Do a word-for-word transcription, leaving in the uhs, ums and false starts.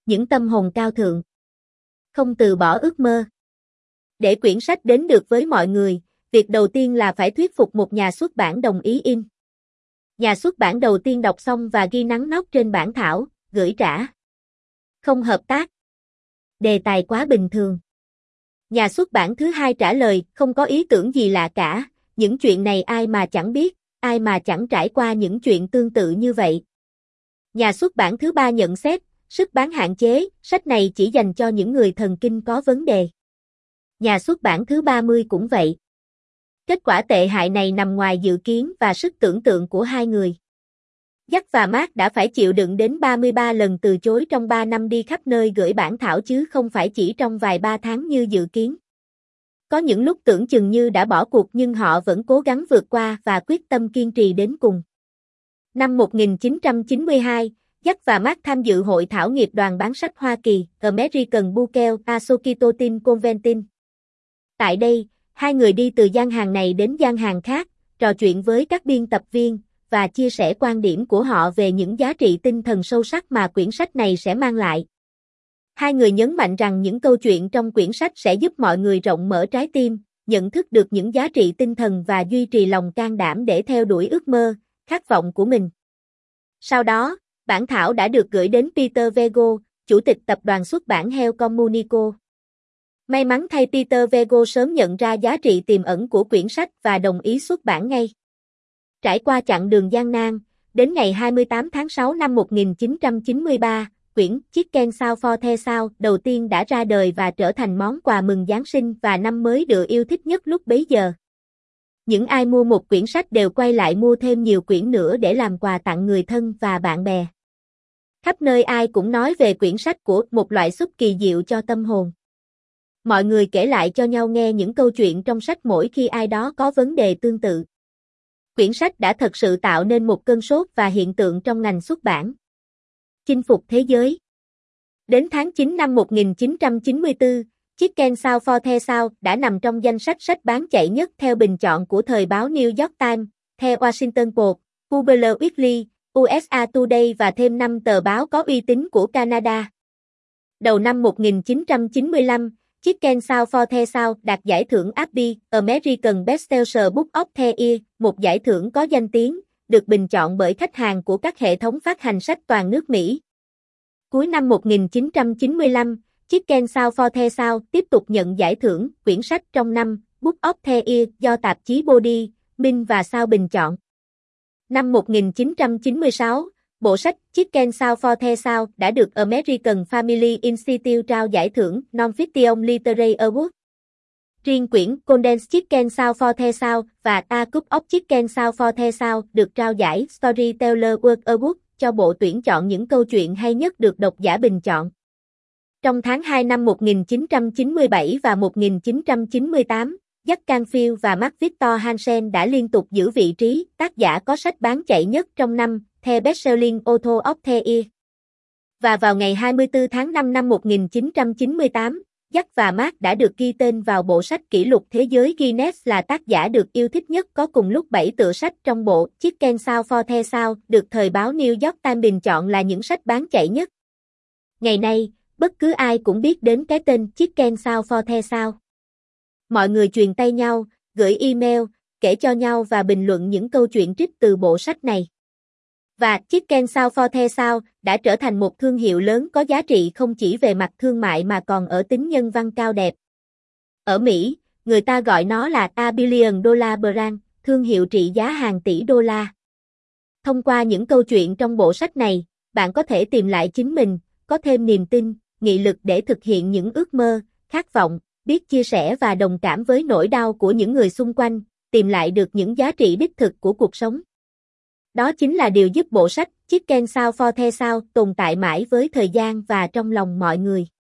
những tâm hồn cao thượng, không từ bỏ ước mơ. Để quyển sách đến được với mọi người, việc đầu tiên là phải thuyết phục một nhà xuất bản đồng ý in. Nhà xuất bản đầu tiên đọc xong và ghi nắn nót trên bản thảo, gửi trả. Không hợp tác. Đề tài quá bình thường. Nhà xuất bản thứ hai trả lời, không có ý tưởng gì lạ cả, những chuyện này ai mà chẳng biết, ai mà chẳng trải qua những chuyện tương tự như vậy. Nhà xuất bản thứ ba nhận xét, sức bán hạn chế, sách này chỉ dành cho những người thần kinh có vấn đề. Nhà xuất bản thứ ba mươi cũng vậy. Kết quả tệ hại này nằm ngoài dự kiến và sức tưởng tượng của hai người. Jack và Mark đã phải chịu đựng đến ba mươi ba lần từ chối trong ba năm đi khắp nơi gửi bản thảo chứ không phải chỉ trong vài ba tháng như dự kiến. Có những lúc tưởng chừng như đã bỏ cuộc nhưng họ vẫn cố gắng vượt qua và quyết tâm kiên trì đến cùng. Năm một nghìn chín trăm chín mươi hai, Jack và Mark tham dự hội thảo nghiệp đoàn bán sách Hoa Kỳ, American Booker Association Convention. Tại đây, hai người đi từ gian hàng này đến gian hàng khác, trò chuyện với các biên tập viên, và chia sẻ quan điểm của họ về những giá trị tinh thần sâu sắc mà quyển sách này sẽ mang lại. Hai người nhấn mạnh rằng những câu chuyện trong quyển sách sẽ giúp mọi người rộng mở trái tim, nhận thức được những giá trị tinh thần và duy trì lòng can đảm để theo đuổi ước mơ, khát vọng của mình. Sau đó, bản thảo đã được gửi đến Peter Vego, chủ tịch tập đoàn xuất bản Hell Communico. May mắn thay Peter Vego sớm nhận ra giá trị tiềm ẩn của quyển sách và đồng ý xuất bản ngay. Trải qua chặng đường gian nan, đến ngày hai mươi tám tháng sáu năm một nghìn chín trăm chín mươi ba, quyển Chicken Soup for the Soul đầu tiên đã ra đời và trở thành món quà mừng Giáng sinh và năm mới được yêu thích nhất lúc bấy giờ. Những ai mua một quyển sách đều quay lại mua thêm nhiều quyển nữa để làm quà tặng người thân và bạn bè. Khắp nơi ai cũng nói về quyển sách của một loại súp kỳ diệu cho tâm hồn. Mọi người kể lại cho nhau nghe những câu chuyện trong sách mỗi khi ai đó có vấn đề tương tự. Quyển sách đã thật sự tạo nên một cơn sốt và hiện tượng trong ngành xuất bản. Chinh phục thế giới. Đến tháng chín năm một nghìn chín trăm chín mươi tư, Chicken Soup for the Soul đã nằm trong danh sách sách bán chạy nhất theo bình chọn của thời báo New York Times, The Washington Post, Publisher Weekly, u ét a Today và thêm năm tờ báo có uy tín của Canada. Đầu năm một nghìn chín trăm chín mươi lăm, Chicken Soup for the Soul đạt giải thưởng a bê i, American Bestseller Book of the Year, một giải thưởng có danh tiếng, được bình chọn bởi khách hàng của các hệ thống phát hành sách toàn nước Mỹ. Cuối năm một nghìn chín trăm chín mươi lăm, Chicken Soup for the Soul tiếp tục nhận giải thưởng quyển sách trong năm Book of the Year do tạp chí Body, Minh và Sao bình chọn. Năm một nghìn chín trăm chín mươi sáu, bộ sách Chicken Soup for the Soul đã được American Family Institute trao giải thưởng Non-Fiction Literary Award. Riêng quyển Condensed Chicken Soup for the Soul và A Cup of Chicken Soup for the Soul được trao giải Storyteller World Award cho bộ tuyển chọn những câu chuyện hay nhất được độc giả bình chọn. Trong tháng hai năm một nghìn chín trăm chín mươi bảy và một nghìn chín trăm chín mươi tám, Jack Canfield và Mark Victor Hansen đã liên tục giữ vị trí tác giả có sách bán chạy nhất trong năm, The Bestselling Author of the Year. Và vào ngày hai mươi tư tháng năm năm một nghìn chín trăm chín mươi tám, Jack và Mark đã được ghi tên vào bộ sách kỷ lục thế giới Guinness là tác giả được yêu thích nhất có cùng lúc bảy tựa sách trong bộ Chicken Soup for the Soul được thời báo New York Times bình chọn là những sách bán chạy nhất. Ngày nay, bất cứ ai cũng biết đến cái tên Chicken Soup for the Soul. Mọi người truyền tay nhau, gửi email, kể cho nhau và bình luận những câu chuyện trích từ bộ sách này. Và Chicken Soup for the Soul đã trở thành một thương hiệu lớn có giá trị không chỉ về mặt thương mại mà còn ở tính nhân văn cao đẹp. Ở Mỹ, người ta gọi nó là A Billion Dollar Brand, thương hiệu trị giá hàng tỷ đô la. Thông qua những câu chuyện trong bộ sách này, bạn có thể tìm lại chính mình, có thêm niềm tin, nghị lực để thực hiện những ước mơ, khát vọng, biết chia sẻ và đồng cảm với nỗi đau của những người xung quanh, tìm lại được những giá trị đích thực của cuộc sống. Đó chính là điều giúp bộ sách Chicken Soup for the Soul tồn tại mãi với thời gian và trong lòng mọi người.